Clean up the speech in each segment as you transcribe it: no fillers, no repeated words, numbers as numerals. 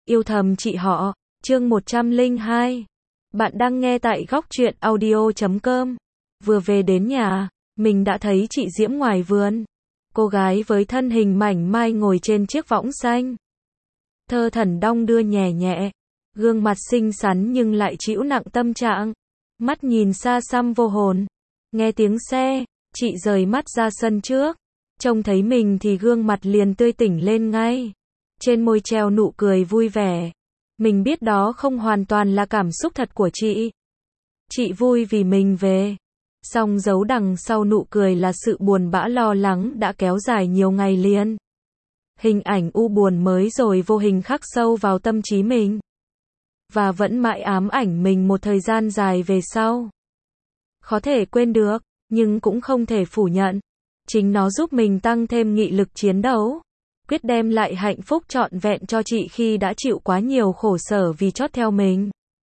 Yêu thầm chị họ, chương 102. Bạn đang nghe tại góc truyện audio.com. Vừa về đến nhà, mình đã thấy chị Diễm ngoài vườn. Cô gái với thân hình mảnh mai ngồi trên chiếc võng xanh. Thơ thẩn đong đưa nhẹ nhẹ, gương mặt xinh xắn nhưng lại trĩu nặng tâm trạng. Mắt nhìn xa xăm vô hồn. Nghe tiếng xe, chị rời mắt ra sân trước. Trông thấy mình thì gương mặt liền tươi tỉnh lên ngay. Trên môi treo nụ cười vui vẻ. Mình biết đó không hoàn toàn là cảm xúc thật của chị. Chị vui vì mình về. Song giấu đằng sau nụ cười là sự buồn bã lo lắng đã kéo dài nhiều ngày liền. Hình ảnh u buồn mới rồi vô hình khắc sâu vào tâm trí mình. Và vẫn mãi ám ảnh mình một thời gian dài về sau. Khó thể quên được, nhưng cũng không thể phủ nhận. Chính nó giúp mình tăng thêm nghị lực chiến đấu. Quyết đem lại hạnh phúc trọn vẹn cho chị khi đã chịu quá nhiều khổ sở vì trót theo mình.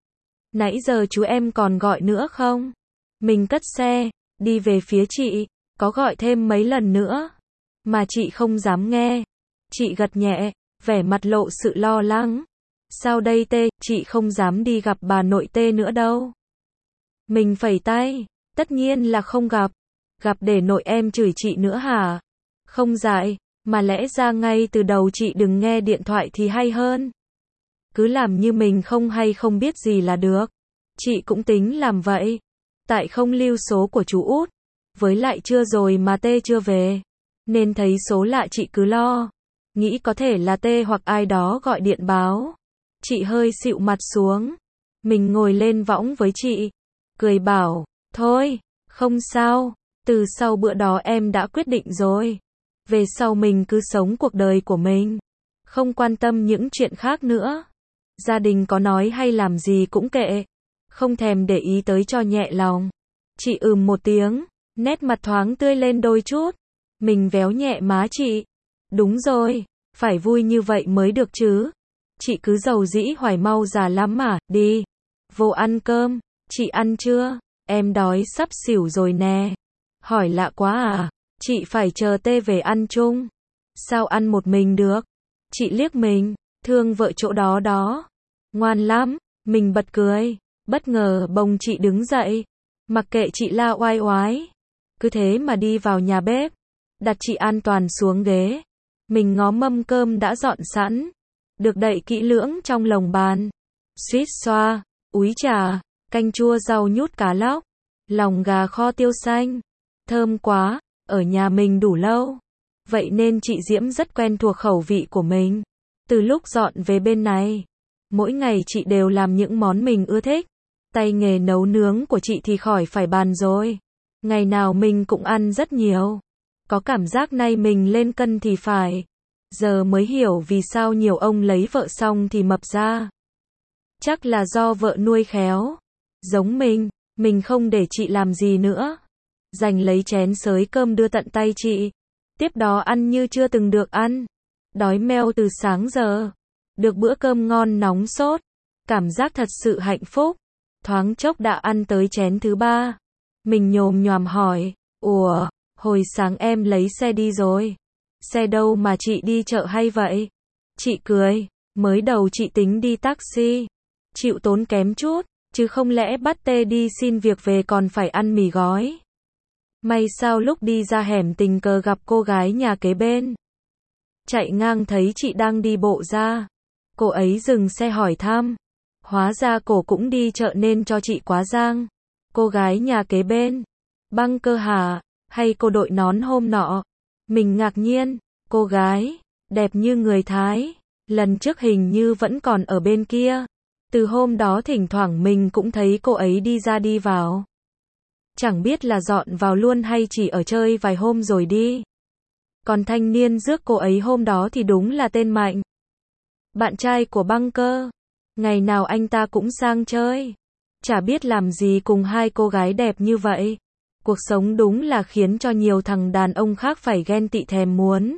Nãy giờ chú em còn gọi nữa không? Mình cất xe, đi về phía chị, có gọi thêm mấy lần nữa. Mà chị không dám nghe. Chị gật nhẹ, vẻ mặt lộ sự lo lắng. Sao đây tê, chị không dám đi gặp bà nội tê nữa đâu. Mình phẩy tay, tất nhiên là không gặp. Gặp để nội em chửi chị nữa hả? Không dại. Mà lẽ ra ngay từ đầu chị đừng nghe điện thoại thì hay hơn. Cứ làm như mình không hay không biết gì là được. Chị cũng tính làm vậy. Tại không lưu số của chú út. Với lại trưa rồi mà Tê chưa về. Nên thấy số lạ chị cứ lo. Nghĩ có thể là Tê hoặc ai đó gọi điện báo. Chị hơi xịu mặt xuống. Mình ngồi lên võng với chị. Cười bảo, thôi, không sao. Từ sau bữa đó em đã quyết định rồi. Về sau mình cứ sống cuộc đời của mình. Không quan tâm những chuyện khác nữa. Gia đình có nói hay làm gì cũng kệ. Không thèm để ý tới cho nhẹ lòng. Chị một tiếng. Nét mặt thoáng tươi lên đôi chút. Mình véo nhẹ má chị. Đúng rồi. Phải vui như vậy mới được chứ. Chị cứ giàu dĩ hoài mau già lắm mà. Đi. Vô ăn cơm. Chị ăn chưa? Em đói sắp xỉu rồi nè. Hỏi lạ quá à? Chị phải chờ Tê về ăn chung. Sao ăn một mình được? Chị liếc mình, thương vợ chỗ đó đó. Ngoan lắm, mình bật cười. Bất ngờ bồng chị đứng dậy. Mặc kệ chị la oai oái. Cứ thế mà đi vào nhà bếp. Đặt chị an toàn xuống ghế. Mình ngó mâm cơm đã dọn sẵn. Được đậy kỹ lưỡng trong lồng bàn. Suýt xoa, úi chà, canh chua rau nhút cá lóc. Lòng gà kho tiêu xanh. Thơm quá. Ở nhà mình đủ lâu. Vậy nên chị Diễm rất quen thuộc khẩu vị của mình. Từ lúc dọn về bên này, mỗi ngày chị đều làm những món mình ưa thích. Tay nghề nấu nướng của chị thì khỏi phải bàn rồi. Ngày nào mình cũng ăn rất nhiều. Có cảm giác nay mình lên cân thì phải. Giờ mới hiểu vì sao nhiều ông lấy vợ xong thì mập ra. Chắc là do vợ nuôi khéo. Giống mình không để chị làm gì nữa. Giành lấy chén xới cơm đưa tận tay chị. Tiếp đó ăn như chưa từng được ăn. Đói meo từ sáng giờ. Được bữa cơm ngon nóng sốt. Cảm giác thật sự hạnh phúc. Thoáng chốc đã ăn tới chén thứ 3. Mình nhồm nhoàm hỏi. Ủa, hồi sáng em lấy xe đi rồi. Xe đâu mà chị đi chợ hay vậy? Chị cười. Mới đầu chị tính đi taxi. Chịu tốn kém chút. Chứ không lẽ bắt Tê đi xin việc về còn phải ăn mì gói. May sao lúc đi ra hẻm tình cờ gặp cô gái nhà kế bên. Chạy ngang thấy chị đang đi bộ ra. Cô ấy dừng xe hỏi thăm. Hóa ra cô cũng đi chợ nên cho chị quá giang. Cô gái nhà kế bên. Băng cơ hả? Hay cô đội nón hôm nọ? Mình ngạc nhiên. Cô gái. Đẹp như người Thái. Lần trước hình như vẫn còn ở bên kia. Từ hôm đó thỉnh thoảng mình cũng thấy cô ấy đi ra đi vào. Chẳng biết là dọn vào luôn hay chỉ ở chơi vài hôm rồi đi. Còn thanh niên rước cô ấy hôm đó thì đúng là tên Mạnh. Bạn trai của Băng Cơ. Ngày nào anh ta cũng sang chơi. Chả biết làm gì cùng hai cô gái đẹp như vậy. Cuộc sống đúng là khiến cho nhiều thằng đàn ông khác phải ghen tị thèm muốn.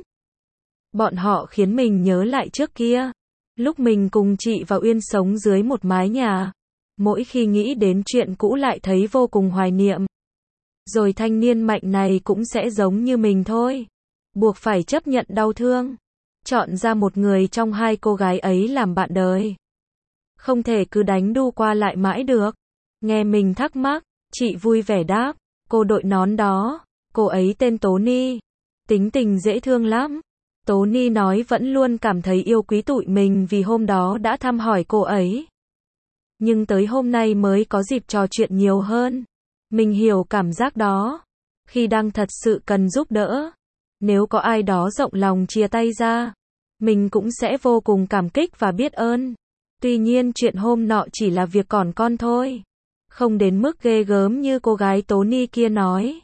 Bọn họ khiến mình nhớ lại trước kia. Lúc mình cùng chị và Uyên sống dưới một mái nhà. Mỗi khi nghĩ đến chuyện cũ lại thấy vô cùng hoài niệm. Rồi thanh niên Mạnh này cũng sẽ giống như mình thôi. Buộc phải chấp nhận đau thương. chọn ra một người trong hai cô gái ấy làm bạn đời. Không thể cứ đánh đu qua lại mãi được. Nghe mình thắc mắc, chị vui vẻ đáp, cô đội nón đó, cô ấy tên Tố Ni. Tính tình dễ thương lắm. Tố Ni nói vẫn luôn cảm thấy yêu quý tụi mình vì hôm đó đã thăm hỏi cô ấy. Nhưng tới hôm nay mới có dịp trò chuyện nhiều hơn. Mình hiểu cảm giác đó. Khi đang thật sự cần giúp đỡ. Nếu có ai đó rộng lòng chia tay ra, mình cũng sẽ vô cùng cảm kích và biết ơn. Tuy nhiên chuyện hôm nọ chỉ là việc còn con thôi. Không đến mức ghê gớm như cô gái Tố Ni kia nói.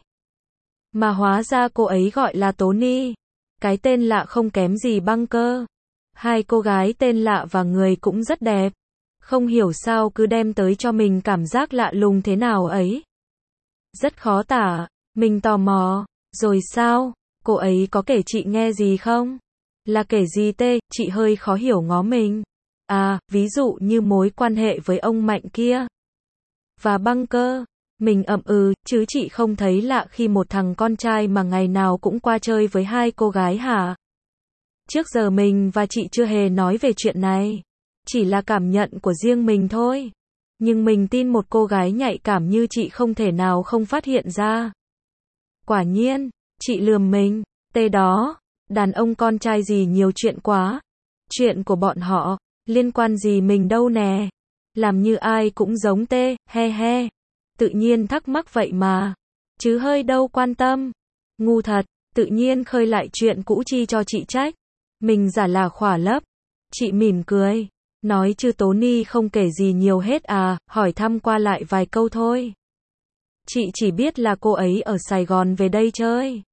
Mà hóa ra cô ấy gọi là Tố Ni. Cái tên lạ không kém gì Băng Cơ. Hai cô gái tên lạ và người cũng rất đẹp. Không hiểu sao cứ đem tới cho mình cảm giác lạ lùng thế nào ấy. Rất khó tả. Mình tò mò. Rồi sao? Cô ấy có kể chị nghe gì không? Là kể gì tê? Chị hơi khó hiểu ngó mình. À, ví dụ như mối quan hệ với ông Mạnh kia. Và Băng Cơ. Mình chứ chị không thấy lạ khi một thằng con trai mà ngày nào cũng qua chơi với hai cô gái hả? Trước giờ mình và chị chưa hề nói về chuyện này. Chỉ là cảm nhận của riêng mình thôi. Nhưng mình tin một cô gái nhạy cảm như chị không thể nào không phát hiện ra. Quả nhiên, chị lườm mình. Tê đó, đàn ông con trai gì nhiều chuyện quá. Chuyện của bọn họ, liên quan gì mình đâu nè. Làm như ai cũng giống tê, he he. Tự nhiên thắc mắc vậy mà. Chứ hơi đâu quan tâm. Ngu thật, tự nhiên khơi lại chuyện cũ chi cho chị trách. Mình giả là khỏa lấp. Chị mỉm cười. Nói chứ Tố Ni không kể gì nhiều hết à, hỏi thăm qua lại vài câu thôi. Chị chỉ biết là cô ấy ở Sài Gòn về đây chơi.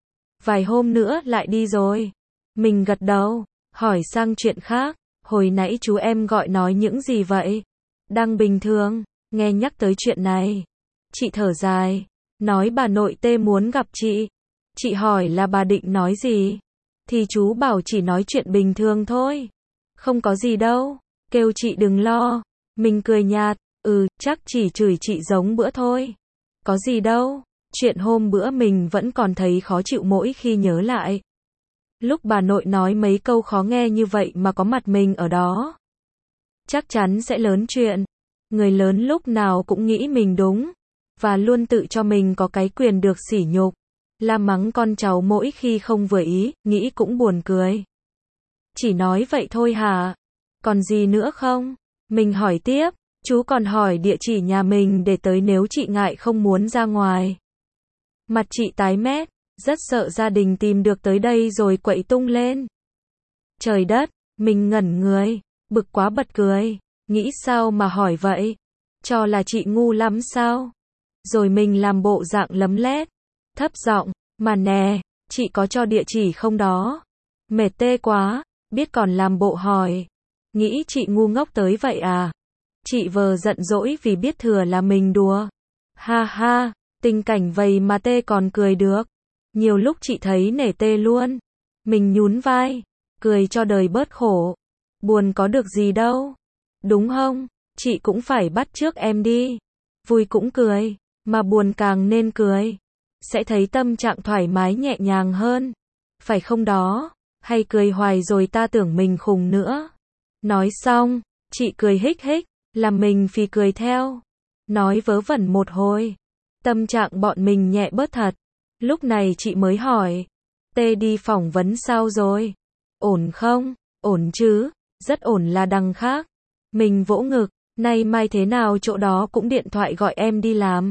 Vài hôm nữa lại đi rồi. Mình gật đầu, hỏi sang chuyện khác. Hồi nãy chú em gọi nói những gì vậy? Đang bình thường, nghe nhắc tới chuyện này. Chị thở dài, nói bà nội tê muốn gặp chị. Chị hỏi là bà định nói gì? Thì chú bảo chỉ nói chuyện bình thường thôi. Không có gì đâu, kêu chị đừng lo. Mình cười nhạt, chắc chỉ chửi chị giống bữa thôi. Có gì đâu, chuyện hôm bữa mình vẫn còn thấy khó chịu mỗi khi nhớ lại. Lúc bà nội nói mấy câu khó nghe như vậy mà có mặt mình ở đó. Chắc chắn sẽ lớn chuyện. Người lớn lúc nào cũng nghĩ mình đúng. Và luôn tự cho mình có cái quyền được sỉ nhục. La mắng con cháu mỗi khi không vừa ý, nghĩ cũng buồn cười. Chỉ nói vậy thôi hả? Còn gì nữa không? Mình hỏi tiếp, chú còn hỏi địa chỉ nhà mình để tới nếu chị ngại không muốn ra ngoài. Mặt chị tái mét, rất sợ gia đình tìm được tới đây rồi quậy tung lên. Trời đất, mình ngẩn người, bực quá bật cười, nghĩ sao mà hỏi vậy? Cho là chị ngu lắm sao? Rồi mình làm bộ dạng lấm lét, thấp giọng, mà nè, chị có cho địa chỉ không đó? Mệt tê quá, biết còn làm bộ hỏi. Nghĩ chị ngu ngốc tới vậy à? Chị vờ giận dỗi vì biết thừa là mình đùa. Ha ha, tình cảnh vậy mà tê còn cười được. Nhiều lúc chị thấy nể tê luôn. Mình nhún vai, cười cho đời bớt khổ. Buồn có được gì đâu. Đúng không? Chị cũng phải bắt chước em đi. Vui cũng cười, mà buồn càng nên cười. Sẽ thấy tâm trạng thoải mái nhẹ nhàng hơn. Phải không đó? Hay cười hoài rồi ta tưởng mình khùng nữa. Nói xong, chị cười hích hích, làm mình phì cười theo. Nói vớ vẩn một hồi. Tâm trạng bọn mình nhẹ bớt thật. Lúc này chị mới hỏi. Tê đi phỏng vấn sao rồi? Ổn không? Ổn chứ? Rất ổn là đằng khác. Mình vỗ ngực. Nay mai thế nào chỗ đó cũng điện thoại gọi em đi làm.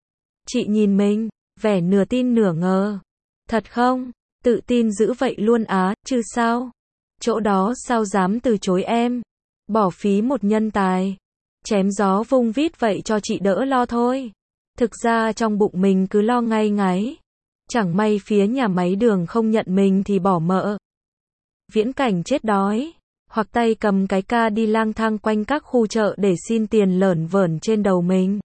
Chị nhìn mình, vẻ nửa tin nửa ngờ. Thật không? Tự tin dữ vậy luôn á, chứ sao? Chỗ đó sao dám từ chối em? Bỏ phí một nhân tài. Chém gió vung vít vậy cho chị đỡ lo thôi. Thực ra trong bụng mình cứ lo ngay ngáy. Chẳng may phía nhà máy đường không nhận mình thì bỏ mợ. Viễn cảnh chết đói. Hoặc tay cầm cái ca đi lang thang quanh các khu chợ để xin tiền lởn vởn trên đầu mình.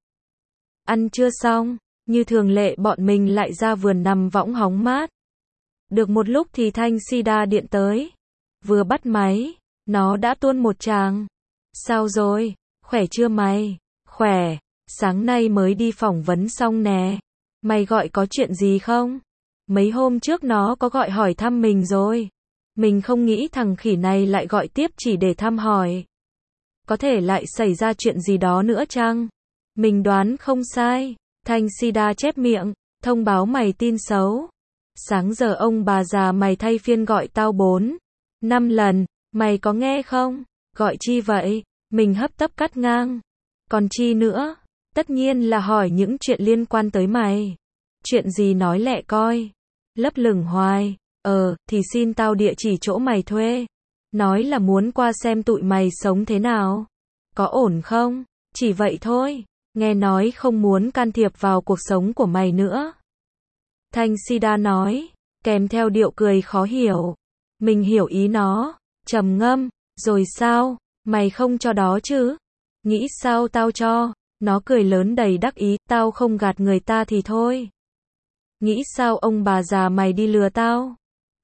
Ăn chưa xong, như thường lệ bọn mình lại ra vườn nằm võng hóng mát. Được một lúc thì thanh sida điện tới. Vừa bắt máy, nó đã tuôn một tràng. Sao rồi? Khỏe chưa mày? Khỏe, sáng nay mới đi phỏng vấn xong nè. Mày gọi có chuyện gì không? Mấy hôm trước nó có gọi hỏi thăm mình rồi. Mình không nghĩ thằng khỉ này lại gọi tiếp chỉ để thăm hỏi. Có thể lại xảy ra chuyện gì đó nữa chăng? Mình đoán không sai. Thanh Sida chép miệng, thông báo mày tin xấu. Sáng giờ ông bà già mày thay phiên gọi tao 4, 5 lần, mày có nghe không? Gọi chi vậy? Mình hấp tấp cắt ngang. Còn chi nữa? Tất nhiên là hỏi những chuyện liên quan tới mày. Chuyện gì nói lẹ coi. Lấp lửng hoài. Thì xin tao địa chỉ chỗ mày thuê. Nói là muốn qua xem tụi mày sống thế nào. Có ổn không? Chỉ vậy thôi. Nghe nói không muốn can thiệp vào cuộc sống của mày nữa. Thanh Sida nói, kèm theo điệu cười khó hiểu. Mình hiểu ý nó, trầm ngâm, rồi sao, mày không cho đó chứ? Nghĩ sao tao cho? Nó cười lớn đầy đắc ý, tao không gạt người ta thì thôi. Nghĩ sao ông bà già mày đi lừa tao?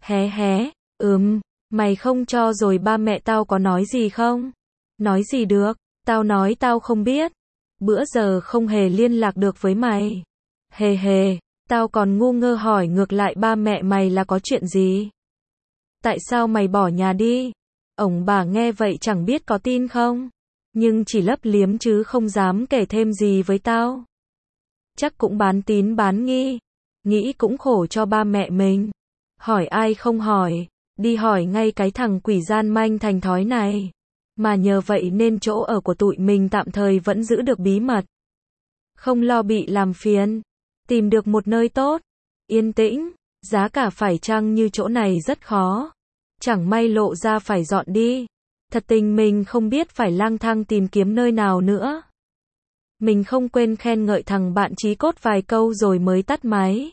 Hé, mày không cho rồi ba mẹ tao có nói gì không? Nói gì được, tao nói tao không biết. Bữa giờ không hề liên lạc được với mày. Hề, tao còn ngu ngơ hỏi ngược lại ba mẹ mày là có chuyện gì? Tại sao mày bỏ nhà đi? Ông bà nghe vậy chẳng biết có tin không? Nhưng chỉ lấp liếm chứ không dám kể thêm gì với tao. Chắc cũng bán tín bán nghi. Nghĩ cũng khổ cho ba mẹ mình. Hỏi ai không hỏi, đi hỏi ngay cái thằng quỷ gian manh thành thói này. Mà nhờ vậy nên chỗ ở của tụi mình tạm thời vẫn giữ được bí mật. Không lo bị làm phiền. Tìm được một nơi tốt, yên tĩnh, giá cả phải chăng như chỗ này rất khó. Chẳng may lộ ra phải dọn đi. Thật tình mình không biết phải lang thang tìm kiếm nơi nào nữa. Mình không quên khen ngợi thằng bạn chí cốt vài câu rồi mới tắt máy.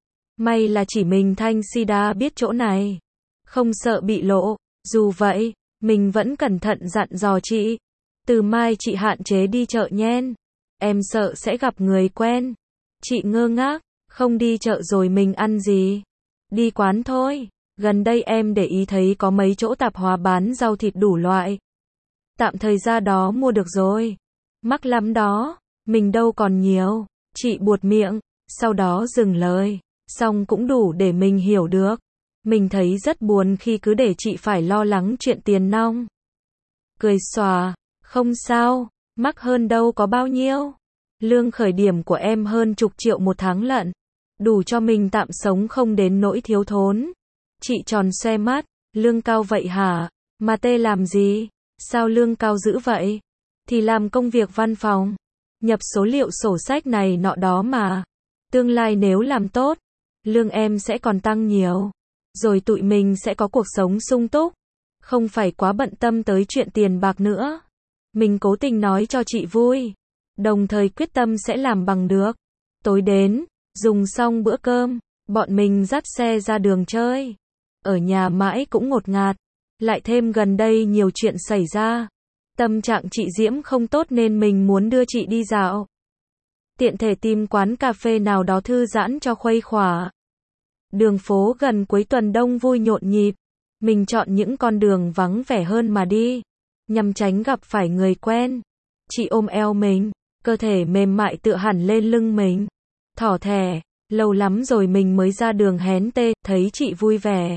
May là chỉ mình Thanh Sida biết chỗ này. Không sợ bị lộ. Dù vậy, mình vẫn cẩn thận dặn dò chị. Từ mai chị hạn chế đi chợ nhen. Em sợ sẽ gặp người quen. Chị ngơ ngác, không đi chợ rồi mình ăn gì? Đi quán thôi. Gần đây em để ý thấy có mấy chỗ tạp hóa bán rau thịt đủ loại. Tạm thời ra đó mua được rồi. Mắc lắm đó, mình đâu còn nhiều. Chị buột miệng, sau đó dừng lời. Xong cũng đủ để mình hiểu được. Mình thấy rất buồn khi cứ để chị phải lo lắng chuyện tiền nong. Cười xòa, không sao, mắc hơn đâu có bao nhiêu. Lương khởi điểm của em hơn chục triệu một tháng lận. Đủ cho mình tạm sống không đến nỗi thiếu thốn. Chị tròn xoe mắt, lương cao vậy hả? Mà tê làm gì? Sao lương cao dữ vậy? Thì làm công việc văn phòng. Nhập số liệu sổ sách này nọ đó mà. Tương lai nếu làm tốt, lương em sẽ còn tăng nhiều. Rồi tụi mình sẽ có cuộc sống sung túc. Không phải quá bận tâm tới chuyện tiền bạc nữa. Mình cố tình nói cho chị vui. Đồng thời quyết tâm sẽ làm bằng được. Tối đến, dùng xong bữa cơm, bọn mình dắt xe ra đường chơi. Ở nhà mãi cũng ngột ngạt. Lại thêm gần đây nhiều chuyện xảy ra. Tâm trạng chị Diễm không tốt nên mình muốn đưa chị đi dạo. Tiện thể tìm quán cà phê nào đó thư giãn cho khuây khỏa. Đường phố gần cuối tuần đông vui nhộn nhịp. Mình chọn những con đường vắng vẻ hơn mà đi. Nhằm tránh gặp phải người quen. Chị ôm eo mình. Cơ thể mềm mại tựa hẳn lên lưng mình. Thỏ thẻ. Lâu lắm rồi mình mới ra đường hén tê. Thấy chị vui vẻ.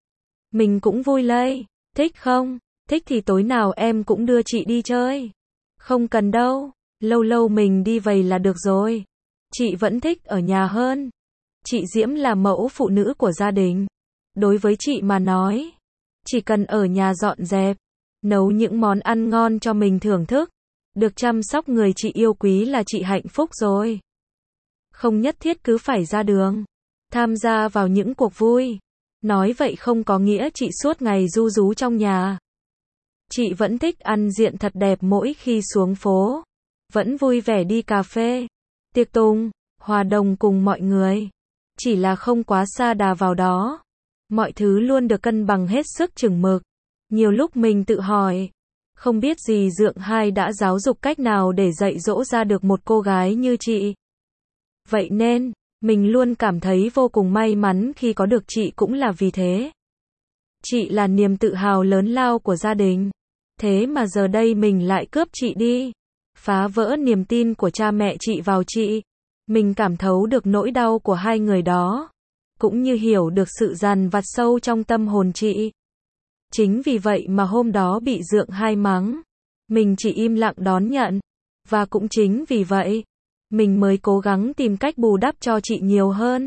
Mình cũng vui lây. Thích không? Thích thì tối nào em cũng đưa chị đi chơi. Không cần đâu. Lâu lâu mình đi vầy là được rồi. Chị vẫn thích ở nhà hơn. Chị Diễm là mẫu phụ nữ của gia đình. Đối với chị mà nói, chỉ cần ở nhà dọn dẹp, nấu những món ăn ngon cho mình thưởng thức, được chăm sóc người chị yêu quý là chị hạnh phúc rồi. Không nhất thiết cứ phải ra đường, tham gia vào những cuộc vui. Nói vậy không có nghĩa chị suốt ngày ru rú trong nhà. Chị vẫn thích ăn diện thật đẹp mỗi khi xuống phố. Vẫn vui vẻ đi cà phê, tiệc tùng, hòa đồng cùng mọi người. Chỉ là không quá sa đà vào đó. Mọi thứ luôn được cân bằng hết sức chừng mực. Nhiều lúc mình tự hỏi, không biết dì Dượng Hai đã giáo dục cách nào để dạy dỗ ra được một cô gái như chị. Vậy nên, mình luôn cảm thấy vô cùng may mắn khi có được chị cũng là vì thế. Chị là niềm tự hào lớn lao của gia đình. Thế mà giờ đây mình lại cướp chị đi. Phá vỡ niềm tin của cha mẹ chị vào chị. Mình cảm thấu được nỗi đau của hai người đó. Cũng như hiểu được sự dằn vặt sâu trong tâm hồn chị. Chính vì vậy mà hôm đó bị Dượng Hai mắng. Mình chỉ im lặng đón nhận. Và cũng chính vì vậy, mình mới cố gắng tìm cách bù đắp cho chị nhiều hơn.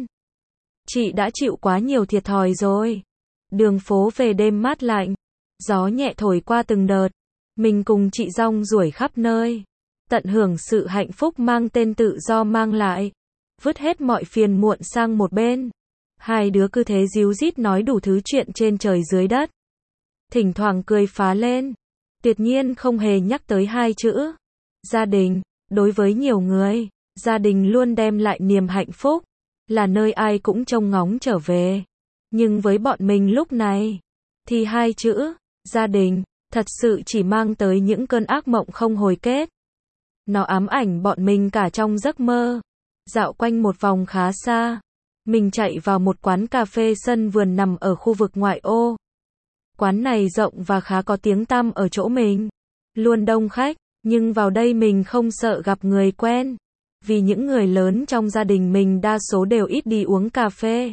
Chị đã chịu quá nhiều thiệt thòi rồi. Đường phố về đêm mát lạnh, gió nhẹ thổi qua từng đợt. Mình cùng chị rong ruổi khắp nơi, tận hưởng sự hạnh phúc mang tên tự do mang lại. Vứt hết mọi phiền muộn sang một bên. Hai đứa cứ thế díu dít nói đủ thứ chuyện trên trời dưới đất. Thỉnh thoảng cười phá lên. Tuyệt nhiên không hề nhắc tới hai chữ gia đình. Đối với nhiều người, gia đình luôn đem lại niềm hạnh phúc, là nơi ai cũng trông ngóng trở về. Nhưng với bọn mình lúc này, thì hai chữ gia đình thật sự chỉ mang tới những cơn ác mộng không hồi kết. Nó ám ảnh bọn mình cả trong giấc mơ. Dạo quanh một vòng khá xa, mình chạy vào một quán cà phê sân vườn nằm ở khu vực ngoại ô. Quán này rộng và khá có tiếng tăm ở chỗ mình. Luôn đông khách, nhưng vào đây mình không sợ gặp người quen. Vì những người lớn trong gia đình mình đa số đều ít đi uống cà phê.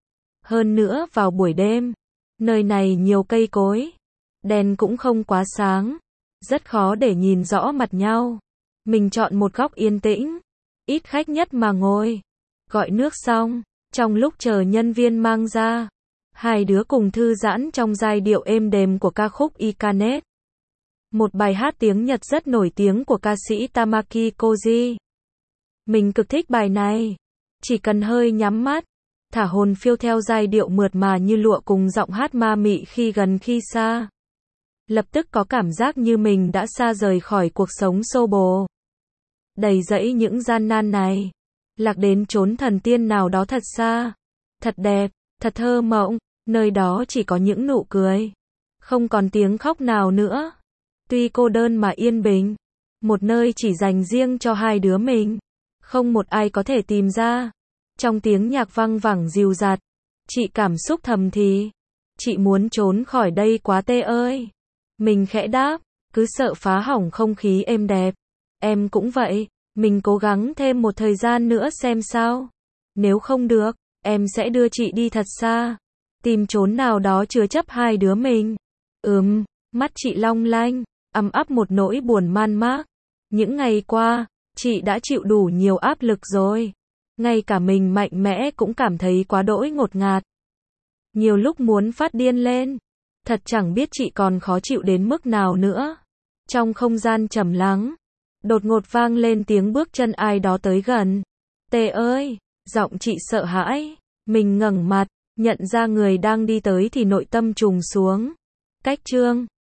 Hơn nữa vào buổi đêm, nơi này nhiều cây cối, đèn cũng không quá sáng, rất khó để nhìn rõ mặt nhau. Mình chọn một góc yên tĩnh, ít khách nhất mà ngồi. Gọi nước xong, trong lúc chờ nhân viên mang ra, hai đứa cùng thư giãn trong giai điệu êm đềm của ca khúc Ikanet. Một bài hát tiếng Nhật rất nổi tiếng của ca sĩ Tamaki Koji. Mình cực thích bài này. Chỉ cần hơi nhắm mắt, thả hồn phiêu theo giai điệu mượt mà như lụa cùng giọng hát ma mị khi gần khi xa. Lập tức có cảm giác như mình đã xa rời khỏi cuộc sống xô bồ, đầy rẫy những gian nan này. Lạc đến chốn thần tiên nào đó thật xa, thật đẹp, thật thơ mộng, nơi đó chỉ có những nụ cười. Không còn tiếng khóc nào nữa. Tuy cô đơn mà yên bình. Một nơi chỉ dành riêng cho hai đứa mình. Không một ai có thể tìm ra. Trong tiếng nhạc vang vẳng dịu dặt, chị cảm xúc thầm thì. Chị muốn trốn khỏi đây quá tê ơi. Mình khẽ đáp, cứ sợ phá hỏng không khí êm đẹp. Em cũng vậy, mình cố gắng thêm một thời gian nữa xem sao. Nếu không được, em sẽ đưa chị đi thật xa. Tìm chốn nào đó chứa chấp hai đứa mình. Mắt chị long lanh, ấm áp một nỗi buồn man mác. Những ngày qua, chị đã chịu đủ nhiều áp lực rồi. Ngay cả mình mạnh mẽ cũng cảm thấy quá đỗi ngột ngạt. Nhiều lúc muốn phát điên lên. Thật chẳng biết chị còn khó chịu đến mức nào nữa. Trong không gian trầm lắng, đột ngột vang lên tiếng bước chân ai đó tới gần. Tê ơi, giọng chị sợ hãi. Mình ngẩng mặt, nhận ra người đang đi tới thì nội tâm trùng xuống. Cách chương